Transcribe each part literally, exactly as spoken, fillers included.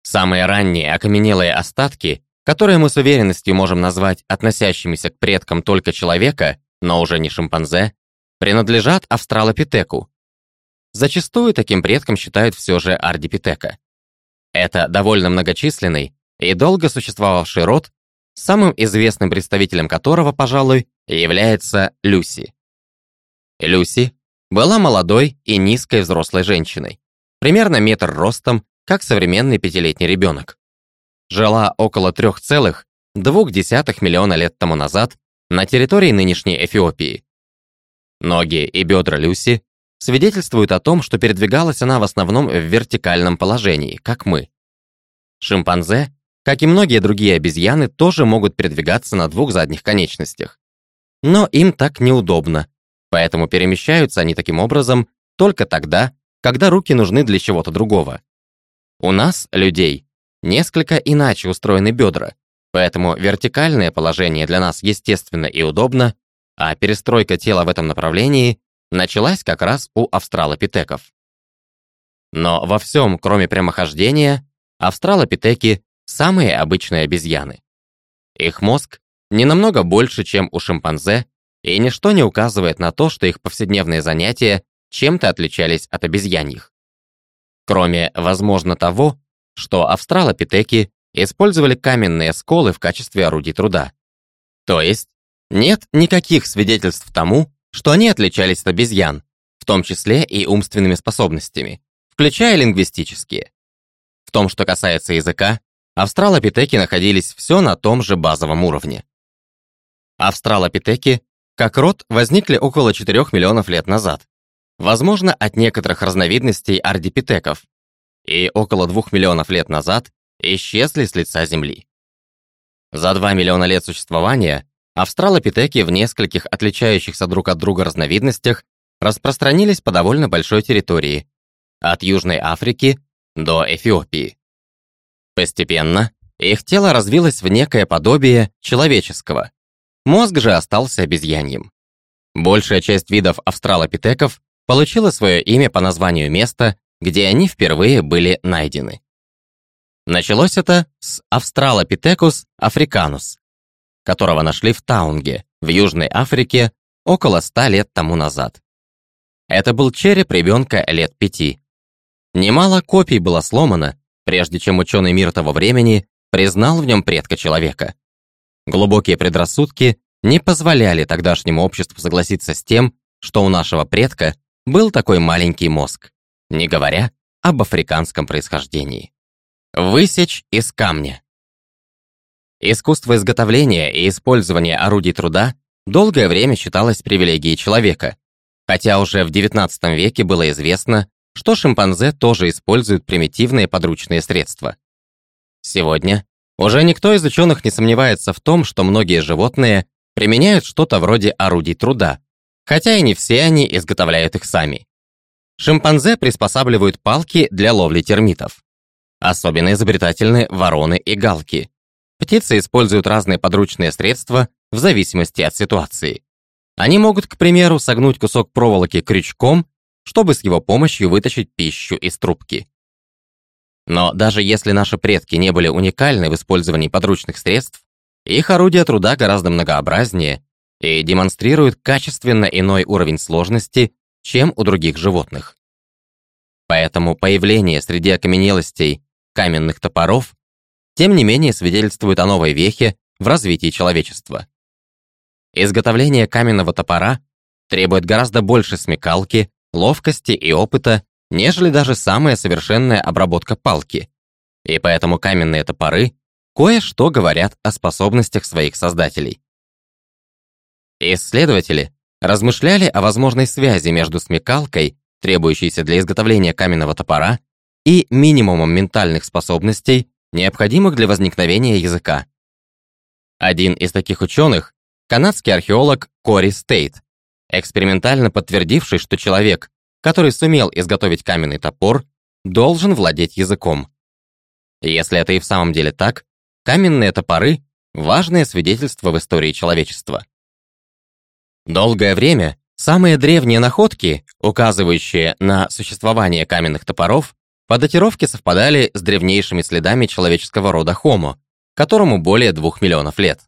Самые ранние окаменелые остатки, которые мы с уверенностью можем назвать относящимися к предкам только человека, но уже не шимпанзе, принадлежат австралопитеку. Зачастую таким предком считают все же ардипитека. Это довольно многочисленный и долго существовавший род, самым известным представителем которого, пожалуй, является Люси. Люси была молодой и низкой взрослой женщиной, примерно метр ростом, как современный пятилетний ребенок. Жила около трёх целых двух десятых миллиона лет тому назад на территории нынешней Эфиопии. Ноги и бедра Люси свидетельствуют о том, что передвигалась она в основном в вертикальном положении, как мы. Шимпанзе, как и многие другие обезьяны, тоже могут передвигаться на двух задних конечностях. Но им так неудобно, поэтому перемещаются они таким образом только тогда, когда руки нужны для чего-то другого. У нас, людей, несколько иначе устроены бедра, поэтому вертикальное положение для нас естественно и удобно, а перестройка тела в этом направлении началась как раз у австралопитеков. Но во всем, кроме прямохождения, австралопитеки – самые обычные обезьяны. Их мозг не намного больше, чем у шимпанзе, и ничто не указывает на то, что их повседневные занятия чем-то отличались от обезьяньих. Кроме, возможно, того, что австралопитеки использовали каменные сколы в качестве орудий труда. То есть, нет никаких свидетельств тому, что они отличались от обезьян, в том числе и умственными способностями, включая лингвистические. В том, что касается языка, австралопитеки находились все на том же базовом уровне. Австралопитеки, как род, возникли около четырёх миллионов лет назад, возможно, от некоторых разновидностей ардипитеков, и около двух миллионов лет назад исчезли с лица Земли. За два миллиона лет существования австралопитеки в нескольких отличающихся друг от друга разновидностях распространились по довольно большой территории, от Южной Африки до Эфиопии. Постепенно их тело развилось в некое подобие человеческого, мозг же остался обезьяньим. Большая часть видов австралопитеков получила свое имя по названию места, где они впервые были найдены. Началось это с Австралопитекус африканус, которого нашли в Таунге, в Южной Африке, около ста лет тому назад. Это был череп ребенка лет пяти. Немало копий было сломано, прежде чем ученый мир того времени признал в нем предка человека. Глубокие предрассудки не позволяли тогдашнему обществу согласиться с тем, что у нашего предка был такой маленький мозг, не говоря об африканском происхождении. Высечь из камня. Искусство изготовления и использования орудий труда долгое время считалось привилегией человека, хотя уже в девятнадцатом веке было известно, что шимпанзе тоже используют примитивные подручные средства. Сегодня уже никто из ученых не сомневается в том, что многие животные применяют что-то вроде орудий труда, хотя и не все они изготовляют их сами. Шимпанзе приспосабливают палки для ловли термитов. Особенно изобретательны вороны и галки. Птицы используют разные подручные средства в зависимости от ситуации. Они могут, к примеру, согнуть кусок проволоки крючком, чтобы с его помощью вытащить пищу из трубки. Но даже если наши предки не были уникальны в использовании подручных средств, их орудия труда гораздо многообразнее и демонстрируют качественно иной уровень сложности, чем у других животных. Поэтому появление среди окаменелостей каменных топоров тем не менее свидетельствует о новой вехе в развитии человечества. Изготовление каменного топора требует гораздо больше смекалки, ловкости и опыта, нежели даже самая совершенная обработка палки, и поэтому каменные топоры кое-что говорят о способностях своих создателей. Исследователи размышляли о возможной связи между смекалкой, требующейся для изготовления каменного топора, и минимумом ментальных способностей, необходимых для возникновения языка. Один из таких ученых – канадский археолог Кори Стейт, экспериментально подтвердивший, что человек, который сумел изготовить каменный топор, должен владеть языком. Если это и в самом деле так, каменные топоры – важное свидетельство в истории человечества. Долгое время самые древние находки, указывающие на существование каменных топоров, По датировке совпадали с древнейшими следами человеческого рода Homo, которому более двух миллионов лет.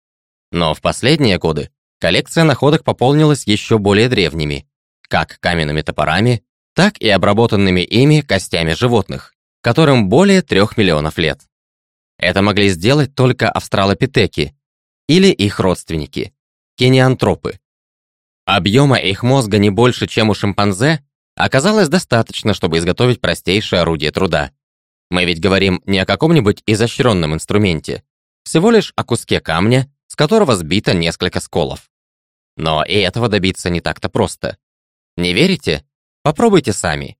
Но в последние годы коллекция находок пополнилась еще более древними, как каменными топорами, так и обработанными ими костями животных, которым более трех миллионов лет. Это могли сделать только австралопитеки или их родственники, кениантропы. Объема их мозга не больше, чем у шимпанзе, оказалось достаточно, чтобы изготовить простейшее орудие труда. Мы ведь говорим не о каком-нибудь изощренном инструменте, всего лишь о куске камня, с которого сбито несколько сколов. Но и этого добиться не так-то просто. Не верите? Попробуйте сами.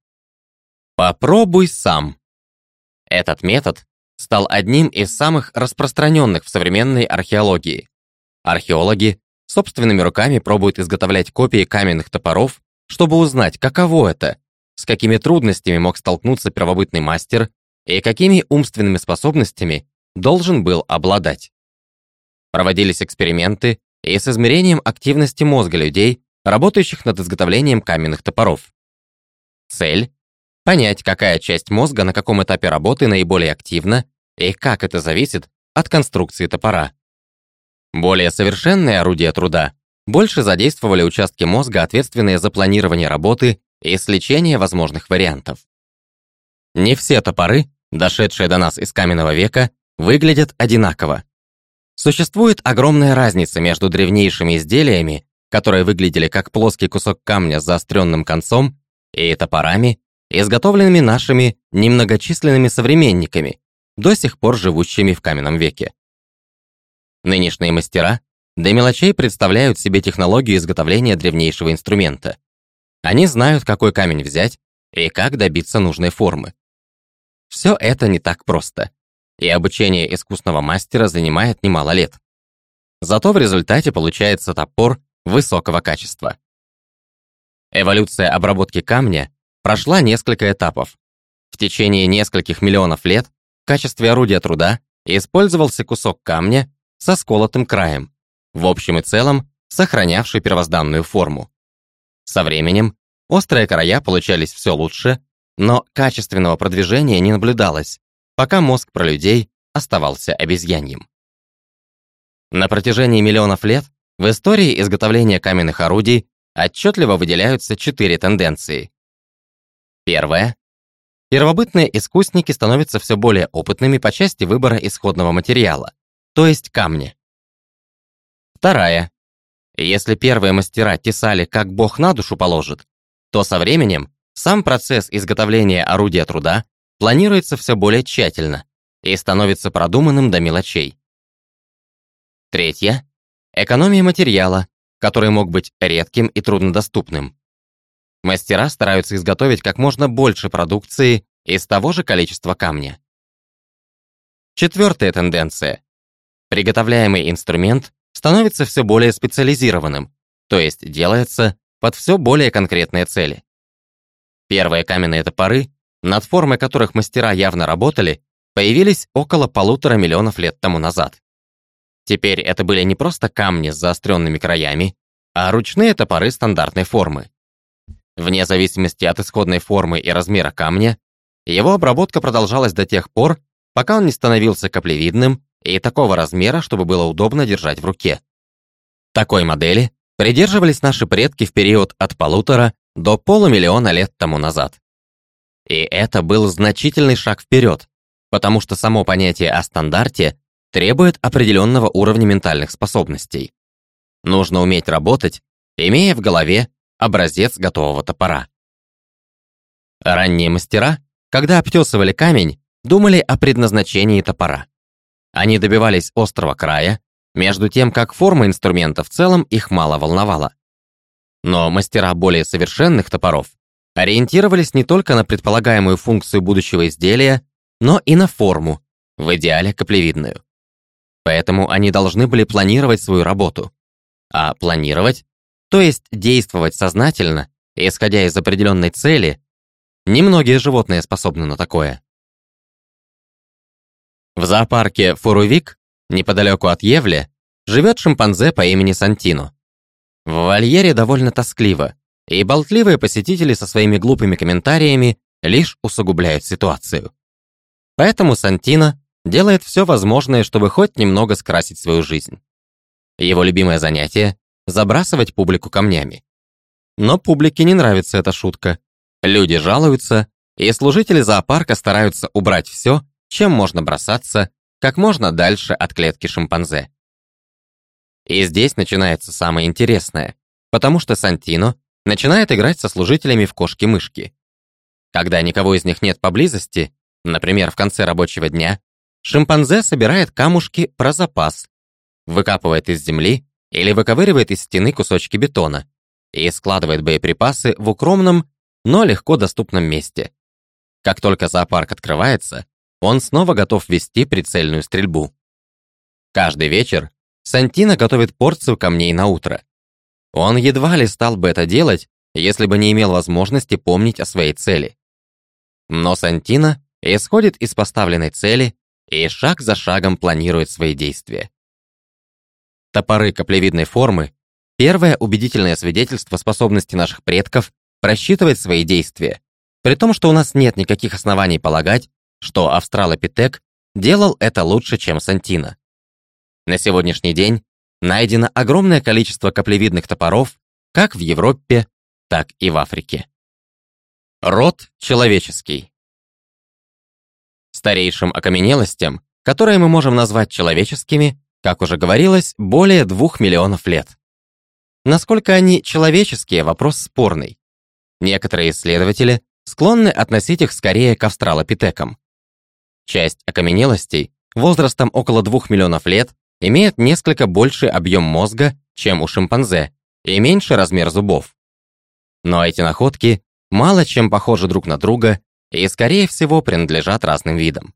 Попробуй сам. Этот метод стал одним из самых распространенных в современной археологии. Археологи собственными руками пробуют изготовлять копии каменных топоров, чтобы узнать, каково это, с какими трудностями мог столкнуться первобытный мастер и какими умственными способностями должен был обладать. Проводились эксперименты и с измерением активности мозга людей, работающих над изготовлением каменных топоров. Цель – понять, какая часть мозга на каком этапе работы наиболее активна и как это зависит от конструкции топора. Более совершенные орудия труда больше задействовали участки мозга, ответственные за планирование работы и сличение возможных вариантов. Не все топоры, дошедшие до нас из каменного века, выглядят одинаково. Существует огромная разница между древнейшими изделиями, которые выглядели как плоский кусок камня с заостренным концом, и топорами, изготовленными нашими немногочисленными современниками, до сих пор живущими в каменном веке. Нынешние мастера до мелочей представляют себе технологию изготовления древнейшего инструмента. Они знают, какой камень взять и как добиться нужной формы. Все это не так просто, и обучение искусного мастера занимает немало лет. Зато в результате получается топор высокого качества. Эволюция обработки камня прошла несколько этапов. В течение нескольких миллионов лет в качестве орудия труда использовался кусок камня со сколотым краем, в общем и целом сохранявший первозданную форму. Со временем острые края получались все лучше, но качественного продвижения не наблюдалось, пока мозг пролюдей оставался обезьяньем. На протяжении миллионов лет в истории изготовления каменных орудий отчетливо выделяются четыре тенденции. Первая. Первобытные искусники становятся все более опытными по части выбора исходного материала, то есть камня. Вторая. Если первые мастера тесали, как Бог на душу положит, то со временем сам процесс изготовления орудия труда планируется все более тщательно и становится продуманным до мелочей. Третья. Экономия материала, который мог быть редким и труднодоступным. Мастера стараются изготовить как можно больше продукции из того же количества камня. Четвертая тенденция. Приготовляемый инструмент становится все более специализированным, то есть делается под все более конкретные цели. Первые каменные топоры, над формой которых мастера явно работали, появились около полутора миллионов лет тому назад. Теперь это были не просто камни с заостренными краями, а ручные топоры стандартной формы. Вне зависимости от исходной формы и размера камня, его обработка продолжалась до тех пор, пока он не становился каплевидным и такого размера, чтобы было удобно держать в руке. Такой модели придерживались наши предки в период от полутора до полумиллиона лет тому назад. И это был значительный шаг вперед, потому что само понятие о стандарте требует определенного уровня ментальных способностей. Нужно уметь работать, имея в голове образец готового топора. Ранние мастера, когда обтесывали камень, думали о предназначении топора. Они добивались острого края, между тем как форма инструмента в целом их мало волновала. Но мастера более совершенных топоров ориентировались не только на предполагаемую функцию будущего изделия, но и на форму, в идеале каплевидную. Поэтому они должны были планировать свою работу. А планировать, то есть действовать сознательно, исходя из определенной цели, немногие животные способны на такое. В зоопарке Фурувик, неподалеку от Евле, живет шимпанзе по имени Сантино. В вольере довольно тоскливо, и болтливые посетители со своими глупыми комментариями лишь усугубляют ситуацию. Поэтому Сантино делает все возможное, чтобы хоть немного скрасить свою жизнь. Его любимое занятие – забрасывать публику камнями. Но публике не нравится эта шутка. Люди жалуются, и служители зоопарка стараются убрать все, чем можно бросаться, как можно дальше от клетки шимпанзе. И здесь начинается самое интересное, потому что Сантино начинает играть со служителями в кошки-мышки. Когда никого из них нет поблизости, например, в конце рабочего дня, шимпанзе собирает камушки про запас, выкапывает из земли или выковыривает из стены кусочки бетона и складывает боеприпасы в укромном, но легко доступном месте. Как только зоопарк открывается, он снова готов вести прицельную стрельбу. Каждый вечер Сантино готовит порцию камней на утро. Он едва ли стал бы это делать, если бы не имел возможности помнить о своей цели. Но Сантино исходит из поставленной цели и шаг за шагом планирует свои действия. Топоры каплевидной формы – первое убедительное свидетельство способности наших предков просчитывать свои действия, при том, что у нас нет никаких оснований полагать, что австралопитек делал это лучше, чем Сантино. На сегодняшний день найдено огромное количество каплевидных топоров как в Европе, так и в Африке. Род человеческий. Старейшим окаменелостям, которые мы можем назвать человеческими, как уже говорилось, более двух миллионов лет. Насколько они человеческие – вопрос спорный. Некоторые исследователи склонны относить их скорее к австралопитекам. Часть окаменелостей возрастом около двух миллионов лет имеет несколько больший объем мозга, чем у шимпанзе, и меньший размер зубов. Но эти находки мало чем похожи друг на друга и, скорее всего, принадлежат разным видам.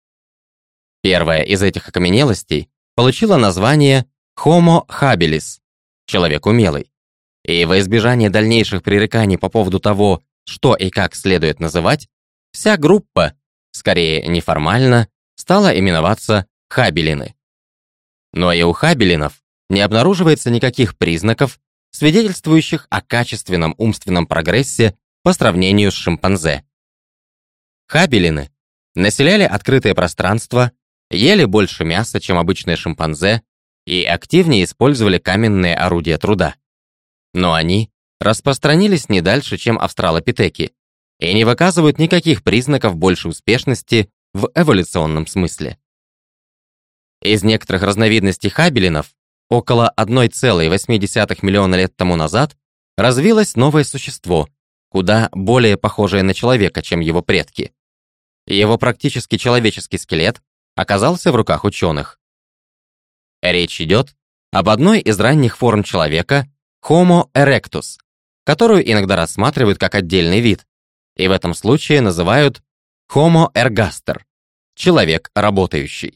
Первая из этих окаменелостей получила название Homo habilis – человек умелый. И во избежание дальнейших пререканий по поводу того, что и как следует называть, вся группа, скорее неформально, стала именоваться хабелины. Но и у хабелинов не обнаруживается никаких признаков, свидетельствующих о качественном умственном прогрессе по сравнению с шимпанзе. Хабелины населяли открытое пространство, ели больше мяса, чем обычные шимпанзе, и активнее использовали каменные орудия труда. Но они распространились не дальше, чем австралопитеки, и не выказывают никаких признаков большей успешности в эволюционном смысле. Из некоторых разновидностей хабелинов около одна целая восемь десятых миллиона лет тому назад развилось новое существо, куда более похожее на человека, чем его предки. Его практически человеческий скелет оказался в руках ученых. Речь идет об одной из ранних форм человека Homo erectus, которую иногда рассматривают как отдельный вид, и в этом случае называют Homo ergaster – человек работающий.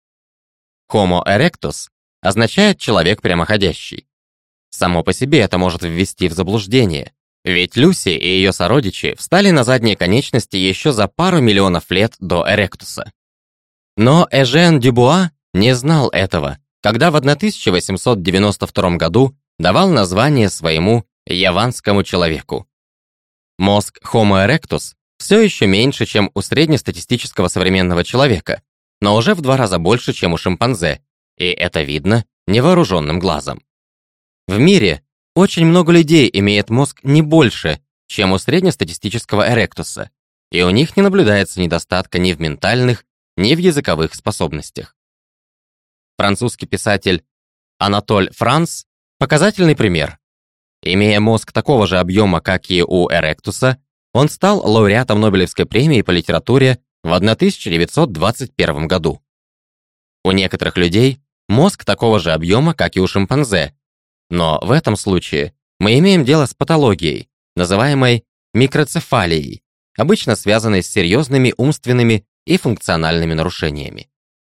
Homo erectus означает «человек прямоходящий». Само по себе это может ввести в заблуждение, ведь Люси и ее сородичи встали на задние конечности еще за пару миллионов лет до эректуса. Но Эжен Дюбуа не знал этого, когда в тысяча восемьсот девяносто втором году давал название своему яванскому человеку. Мозг Homo erectus все еще меньше, чем у среднестатистического современного человека, но уже в два раза больше, чем у шимпанзе, и это видно невооруженным глазом. В мире очень много людей имеет мозг не больше, чем у среднестатистического эректуса, и у них не наблюдается недостатка ни в ментальных, ни в языковых способностях. Французский писатель Анатоль Франс – показательный пример. Имея мозг такого же объема, как и у эректуса, он стал лауреатом Нобелевской премии по литературе в тысяча девятьсот двадцать первом году. У некоторых людей мозг такого же объема, как и у шимпанзе, но в этом случае мы имеем дело с патологией, называемой микроцефалией, обычно связанной с серьезными умственными и функциональными нарушениями.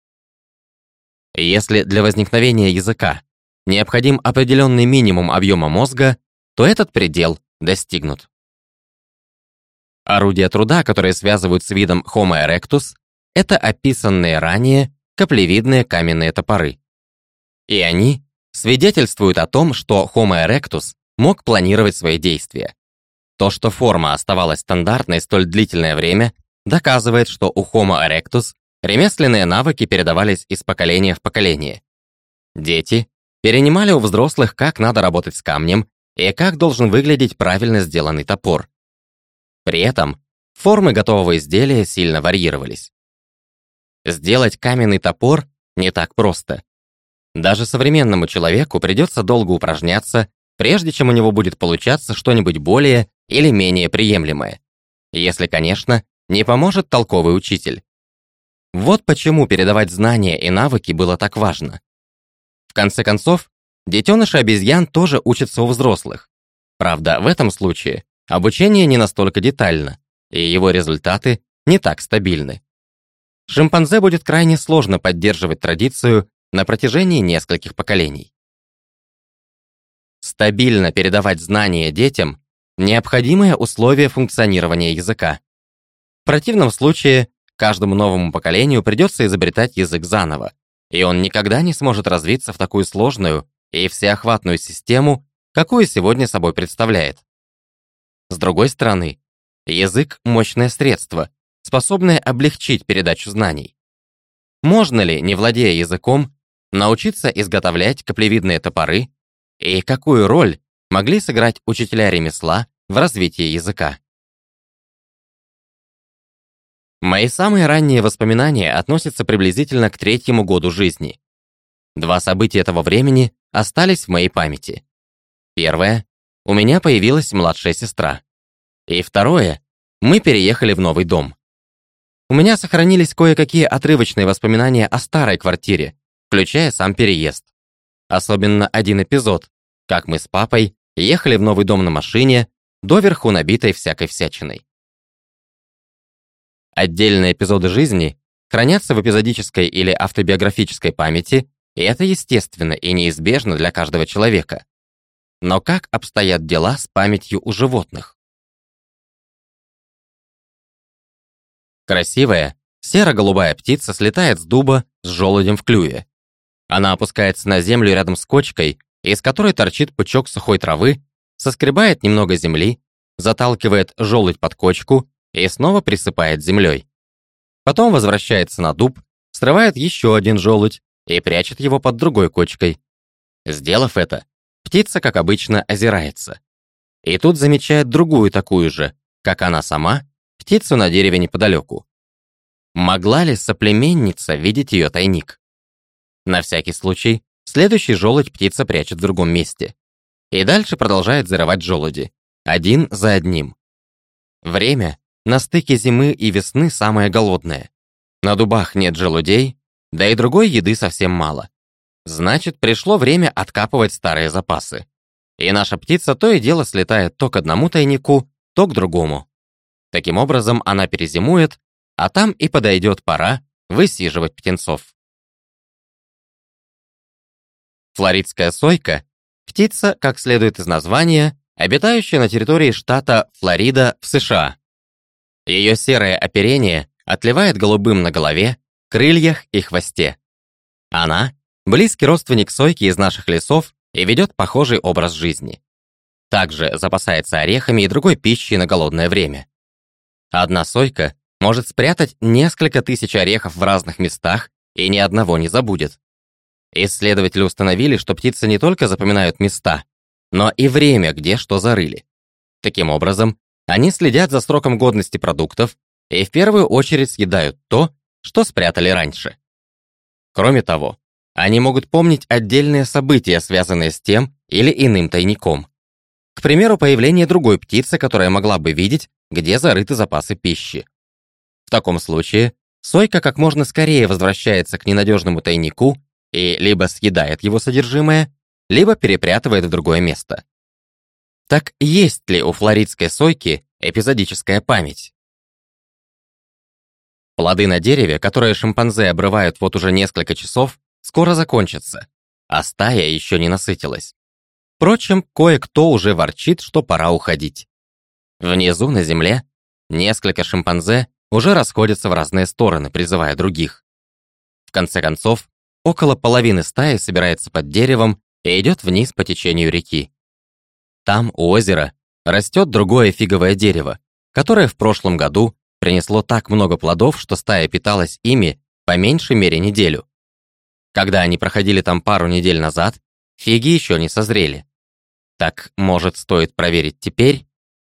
Если для возникновения языка необходим определенный минимум объема мозга, то этот предел достигнут. Орудия труда, которые связывают с видом Homo erectus, это описанные ранее каплевидные каменные топоры. И они свидетельствуют о том, что Homo erectus мог планировать свои действия. То, что форма оставалась стандартной столь длительное время, доказывает, что у Homo erectus ремесленные навыки передавались из поколения в поколение. Дети перенимали у взрослых, как надо работать с камнем и как должен выглядеть правильно сделанный топор. При этом формы готового изделия сильно варьировались. Сделать каменный топор не так просто. Даже современному человеку придется долго упражняться, прежде чем у него будет получаться что-нибудь более или менее приемлемое. Если, конечно, не поможет толковый учитель. Вот почему передавать знания и навыки было так важно. В конце концов, детеныши обезьян тоже учатся у взрослых. Правда, в этом случае обучение не настолько детально, и его результаты не так стабильны. Шимпанзе будет крайне сложно поддерживать традицию на протяжении нескольких поколений. Стабильно передавать знания детям – необходимое условие функционирования языка. В противном случае каждому новому поколению придется изобретать язык заново, и он никогда не сможет развиться в такую сложную и всеохватную систему, какую сегодня собой представляет. С другой стороны, язык – мощное средство, способное облегчить передачу знаний. Можно ли, не владея языком, научиться изготовлять каплевидные топоры, и какую роль могли сыграть учителя ремесла в развитии языка? Мои самые ранние воспоминания относятся приблизительно к третьему году жизни. Два события этого времени остались в моей памяти. Первое — у меня появилась младшая сестра. И второе — мы переехали в новый дом. У меня сохранились кое-какие отрывочные воспоминания о старой квартире, включая сам переезд. Особенно один эпизод, как мы с папой ехали в новый дом на машине, доверху набитой всякой всячиной. Отдельные эпизоды жизни хранятся в эпизодической или автобиографической памяти, и это естественно и неизбежно для каждого человека. Но как обстоят дела с памятью у животных? Красивая, серо-голубая птица слетает с дуба с желудем в клюве. Она опускается на землю рядом с кочкой, из которой торчит пучок сухой травы, соскребает немного земли, заталкивает желудь под кочку и снова присыпает землей. Потом возвращается на дуб, срывает еще один желудь и прячет его под другой кочкой. Сделав это, птица, как обычно, озирается. И тут замечает другую такую же, как она сама, птицу на дереве неподалеку. Могла ли соплеменница видеть ее тайник? На всякий случай, следующий желудь птица прячет в другом месте. И дальше продолжает зарывать желуди, один за одним. Время на стыке зимы и весны самое голодное. На дубах нет желудей, да и другой еды совсем мало. Значит, пришло время откапывать старые запасы. И наша птица то и дело слетает то к одному тайнику, то к другому. Таким образом, она перезимует, а там и подойдет пора высиживать птенцов. Флоридская сойка – птица, как следует из названия, обитающая на территории штата Флорида в США. Ее серое оперение отливает голубым на голове, крыльях и хвосте. Она – близкий родственник сойки из наших лесов и ведет похожий образ жизни. Также запасается орехами и другой пищей на голодное время. Одна сойка может спрятать несколько тысяч орехов в разных местах и ни одного не забудет. Исследователи установили, что птицы не только запоминают места, но и время, где что зарыли. Таким образом, они следят за сроком годности продуктов и в первую очередь съедают то, что спрятали раньше. Кроме того, они могут помнить отдельные события, связанные с тем или иным тайником. К примеру, появление другой птицы, которая могла бы видеть, где зарыты запасы пищи. В таком случае сойка как можно скорее возвращается к ненадежному тайнику и либо съедает его содержимое, либо перепрятывает в другое место. Так есть ли у флоридской сойки эпизодическая память? Плоды на дереве, которые шимпанзе обрывают вот уже несколько часов, скоро закончатся, а стая еще не насытилась. Впрочем, кое-кто уже ворчит, что пора уходить. Внизу, на земле, несколько шимпанзе уже расходятся в разные стороны, призывая других. В конце концов, около половины стаи собирается под деревом и идет вниз по течению реки. Там, у озера, растет другое фиговое дерево, которое в прошлом году принесло так много плодов, что стая питалась ими по меньшей мере неделю. Когда они проходили там пару недель назад, фиги еще не созрели. Так, может, стоит проверить теперь?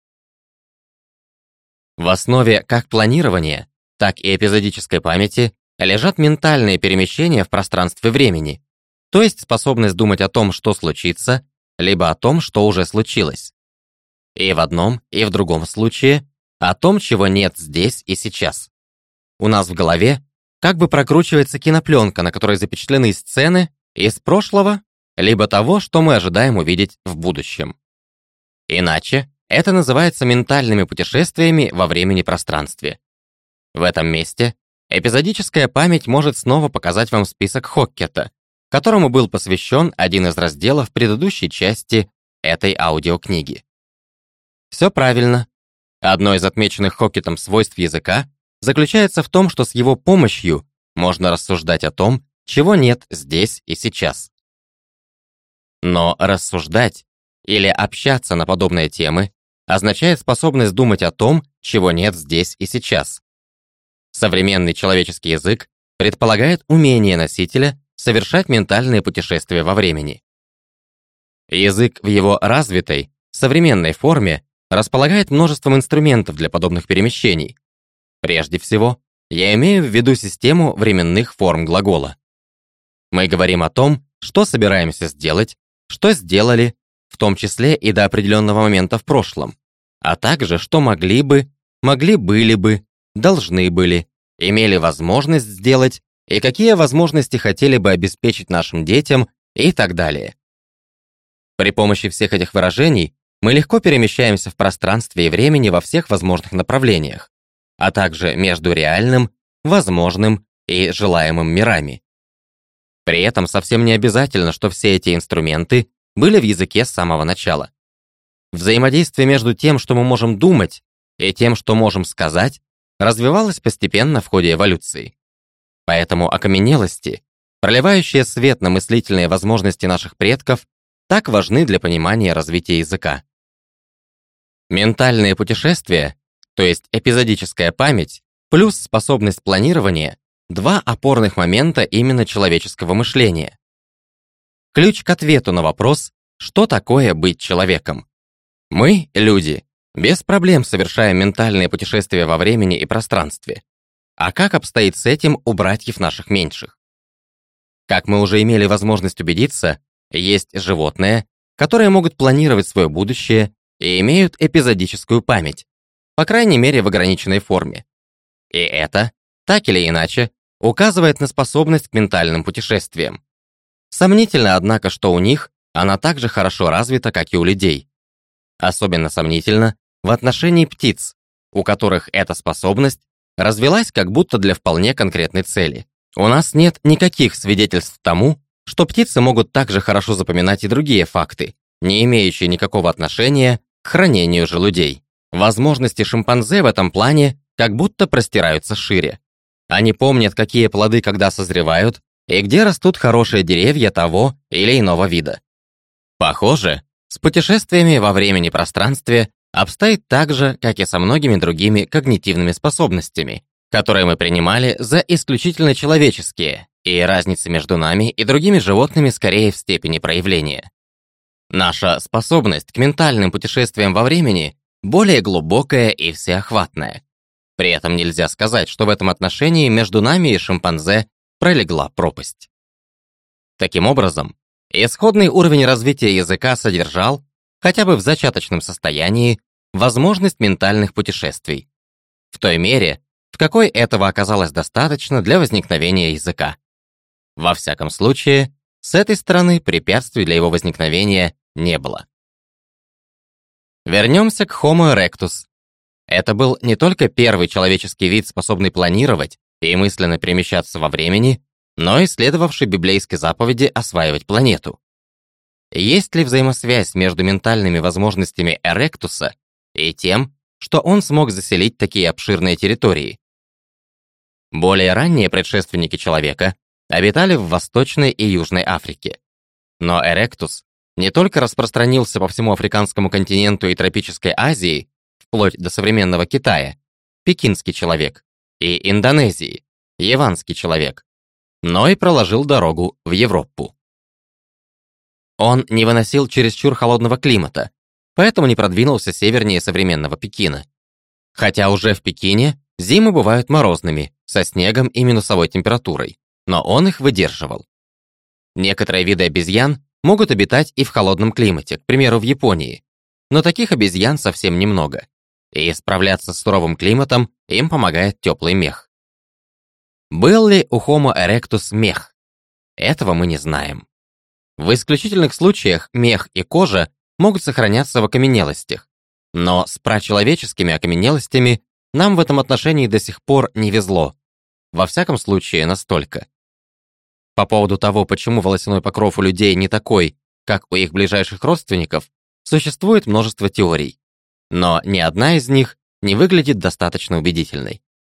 В основе как планирования, так и эпизодической памяти лежат ментальные перемещения в пространстве времени, то есть способность думать о том, что случится, либо о том, что уже случилось. И в одном, и в другом случае о том, чего нет здесь и сейчас. У нас в голове как бы прокручивается кинопленка, на которой запечатлены сцены из прошлого, либо того, что мы ожидаем увидеть в будущем. Иначе это называется ментальными путешествиями во времени и пространстве. В этом месте эпизодическая память может снова показать вам список Хоккета, которому был посвящен один из разделов предыдущей части этой аудиокниги. Все правильно. Одно из отмеченных Хоккетом свойств языка заключается в том, что с его помощью можно рассуждать о том, чего нет здесь и сейчас. Но рассуждать или общаться на подобные темы означает способность думать о том, чего нет здесь и сейчас. Современный человеческий язык предполагает умение носителя совершать ментальные путешествия во времени. Язык в его развитой, современной форме располагает множеством инструментов для подобных перемещений. Прежде всего, я имею в виду систему временных форм глагола. Мы говорим о том, что собираемся сделать, что сделали, в том числе и до определенного момента в прошлом, а также что могли бы, могли были бы, должны были, имели возможность сделать и какие возможности хотели бы обеспечить нашим детям и так далее. При помощи всех этих выражений мы легко перемещаемся в пространстве и времени во всех возможных направлениях, а также между реальным, возможным и желаемым мирами. При этом совсем не обязательно, что все эти инструменты были в языке с самого начала. Взаимодействие между тем, что мы можем думать, и тем, что можем сказать, развивалось постепенно в ходе эволюции. Поэтому окаменелости, проливающие свет на мыслительные возможности наших предков, так важны для понимания развития языка. Ментальные путешествия, то есть эпизодическая память, плюс способность планирования – два опорных момента именно человеческого мышления. Ключ к ответу на вопрос, что такое быть человеком. Мы, люди, без проблем совершаем ментальные путешествия во времени и пространстве. А как обстоит с этим у братьев наших меньших? Как мы уже имели возможность убедиться, есть животные, которые могут планировать свое будущее и имеют эпизодическую память, по крайней мере в ограниченной форме. И это, так или иначе, указывает на способность к ментальным путешествиям. Сомнительно, однако, что у них она так же хорошо развита, как и у людей. Особенно сомнительно в отношении птиц, у которых эта способность развилась как будто для вполне конкретной цели. У нас нет никаких свидетельств тому, что птицы могут также хорошо запоминать и другие факты, не имеющие никакого отношения к хранению желудей. Возможности шимпанзе в этом плане как будто простираются шире. Они помнят, какие плоды когда созревают и где растут хорошие деревья того или иного вида. Похоже, с путешествиями во времени и пространстве обстоит так же, как и со многими другими когнитивными способностями, которые мы принимали за исключительно человеческие, и разница между нами и другими животными скорее в степени проявления. Наша способность к ментальным путешествиям во времени более глубокая и всеохватная. При этом нельзя сказать, что в этом отношении между нами и шимпанзе пролегла пропасть. Таким образом, исходный уровень развития языка содержал, хотя бы в зачаточном состоянии, возможность ментальных путешествий, в той мере, в какой этого оказалось достаточно для возникновения языка. Во всяком случае, с этой стороны препятствий для его возникновения не было. Вернемся к Homo erectus. Это был не только первый человеческий вид, способный планировать и мысленно перемещаться во времени, но и следовавший библейской заповеди осваивать планету. Есть ли взаимосвязь между ментальными возможностями Эректуса и тем, что он смог заселить такие обширные территории? Более ранние предшественники человека обитали в Восточной и Южной Африке. Но Эректус не только распространился по всему африканскому континенту и тропической Азии, вплоть до современного Китая, пекинский человек, и Индонезии, яванский человек, но и проложил дорогу в Европу. Он не выносил чересчур холодного климата, поэтому не продвинулся севернее современного Пекина. Хотя уже в Пекине зимы бывают морозными, со снегом и минусовой температурой, но он их выдерживал. Некоторые виды обезьян могут обитать и в холодном климате, к примеру, в Японии, но таких обезьян совсем немного, и справляться с суровым климатом им помогает теплый мех. Был ли у Homo erectus мех? Этого мы не знаем. В исключительных случаях мех и кожа могут сохраняться в окаменелостях, но с прачеловеческими окаменелостями нам в этом отношении до сих пор не везло, во всяком случае настолько. По поводу того, почему волосяной покров у людей не такой, как у их ближайших родственников, существует множество теорий, но ни одна из них не выглядит достаточно убедительной.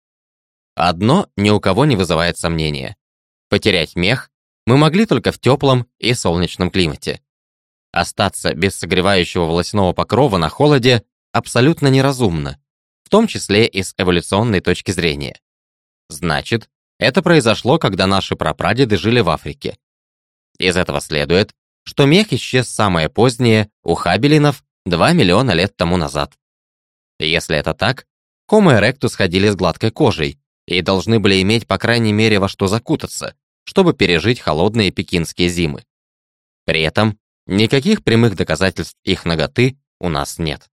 Одно ни у кого не вызывает сомнения. Потерять мех мы могли только в теплом и солнечном климате. Остаться без согревающего волосяного покрова на холоде абсолютно неразумно, в том числе и с эволюционной точки зрения. Значит, это произошло, когда наши прапрадеды жили в Африке. Из этого следует, что мех исчез самое позднее у хабелинов два миллиона лет тому назад. Если это так, Homo erectus ходили с гладкой кожей и должны были иметь по крайней мере во что закутаться, чтобы пережить холодные пекинские зимы. При этом никаких прямых доказательств их наготы у нас нет.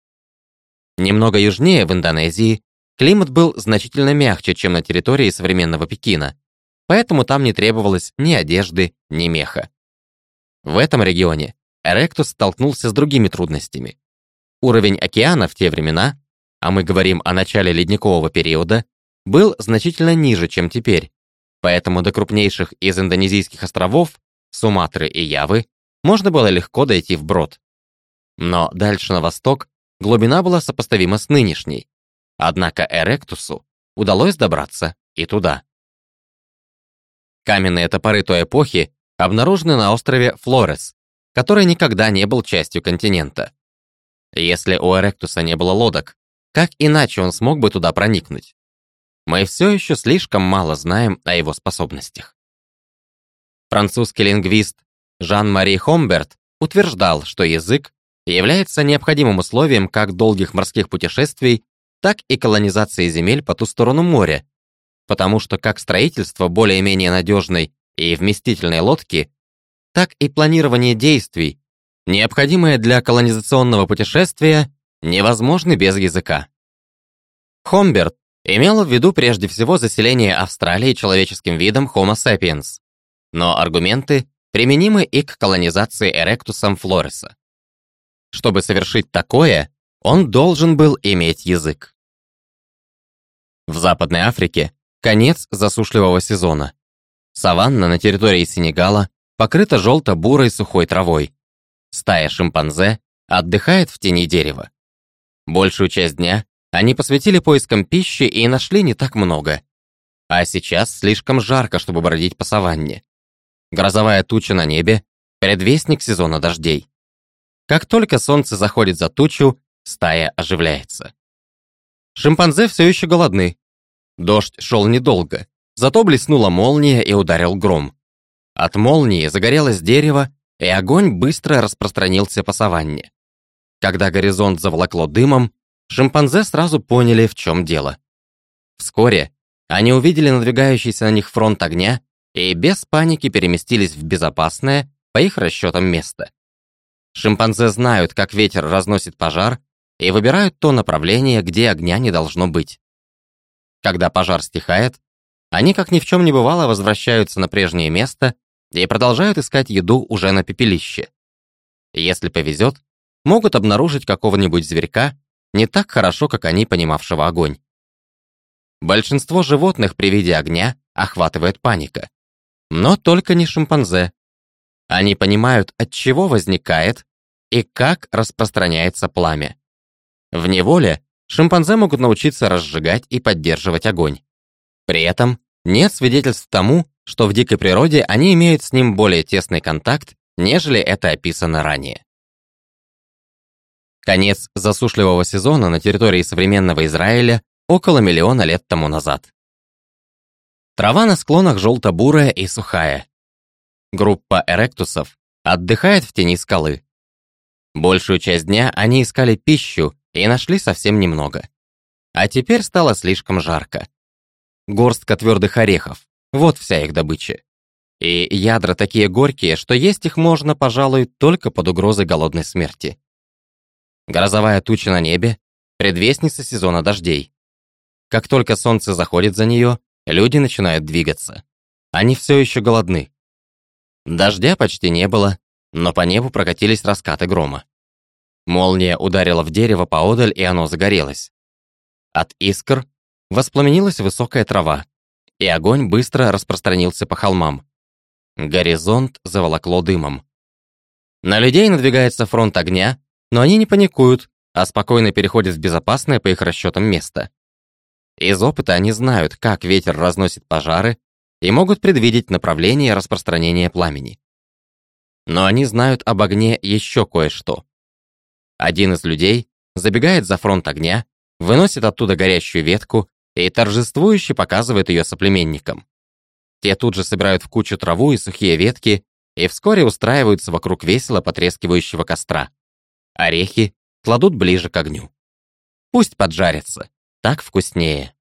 Немного южнее, в Индонезии, климат был значительно мягче, чем на территории современного Пекина, поэтому там не требовалось ни одежды, ни меха. В этом регионе Эректус столкнулся с другими трудностями. Уровень океана в те времена, а мы говорим о начале ледникового периода, был значительно ниже, чем теперь, поэтому до крупнейших из индонезийских островов, Суматры и Явы, можно было легко дойти вброд. Но дальше на восток глубина была сопоставима с нынешней, однако Эректусу удалось добраться и туда. Каменные топоры той эпохи обнаружены на острове Флорес, который никогда не был частью континента. Если у Эректуса не было лодок, как иначе он смог бы туда проникнуть? Мы все еще слишком мало знаем о его способностях. Французский лингвист Жан-Мари Хомберт утверждал, что язык является необходимым условием как долгих морских путешествий, так и колонизации земель по ту сторону моря, потому что как строительство более-менее надежной и вместительной лодки, так и планирование действий, необходимое для колонизационного путешествия, невозможны без языка. Хомберт имел в виду прежде всего заселение Австралии человеческим видом Homo sapiens, но аргументы применимы и к колонизации Эректусом Флореса. Чтобы совершить такое, он должен был иметь язык. В Западной Африке конец засушливого сезона. Саванна на территории Сенегала покрыта желто-бурой сухой травой. Стая шимпанзе отдыхает в тени дерева. Большую часть дня они посвятили поискам пищи и нашли не так много. А сейчас слишком жарко, чтобы бродить по саванне. Грозовая туча на небе — предвестник сезона дождей. Как только солнце заходит за тучу, стая оживляется. Шимпанзе все еще голодны. Дождь шел недолго, зато блеснула молния и ударил гром. От молнии загорелось дерево, и огонь быстро распространился по саванне. Когда горизонт заволокло дымом, шимпанзе сразу поняли, в чем дело. Вскоре они увидели надвигающийся на них фронт огня и без паники переместились в безопасное, по их расчетам, место. Шимпанзе знают, как ветер разносит пожар, и выбирают то направление, где огня не должно быть. Когда пожар стихает, они, как ни в чем не бывало, возвращаются на прежнее место и продолжают искать еду уже на пепелище. Если повезет, могут обнаружить какого-нибудь зверька, не так хорошо, как они, понимавшего огонь. Большинство животных при виде огня охватывает паника. Но только не шимпанзе. Они понимают, от чего возникает и как распространяется пламя. В неволе шимпанзе могут научиться разжигать и поддерживать огонь. При этом нет свидетельств тому, что в дикой природе они имеют с ним более тесный контакт, нежели это описано ранее. Конец засушливого сезона на территории современного Израиля около миллиона лет тому назад. Трава на склонах желто-бурая и сухая. Группа эректусов отдыхает в тени скалы. Большую часть дня они искали пищу и нашли совсем немного. А теперь стало слишком жарко. Горстка твердых орехов – вот вся их добыча. И ядра такие горькие, что есть их можно, пожалуй, только под угрозой голодной смерти. Грозовая туча на небе – предвестница сезона дождей. Как только солнце заходит за нее, люди начинают двигаться. Они все еще голодны. Дождя почти не было, но по небу прокатились раскаты грома. Молния ударила в дерево поодаль, и оно загорелось. От искр воспламенилась высокая трава, и огонь быстро распространился по холмам. Горизонт заволокло дымом. На людей надвигается фронт огня, но они не паникуют, а спокойно переходят в безопасное, по их расчетам, место. Из опыта они знают, как ветер разносит пожары, и могут предвидеть направление распространения пламени. Но они знают об огне еще кое-что. Один из людей забегает за фронт огня, выносит оттуда горящую ветку и торжествующе показывает ее соплеменникам. Те тут же собирают в кучу траву и сухие ветки и вскоре устраиваются вокруг весело потрескивающего костра. Орехи кладут ближе к огню. Пусть поджарятся, так вкуснее.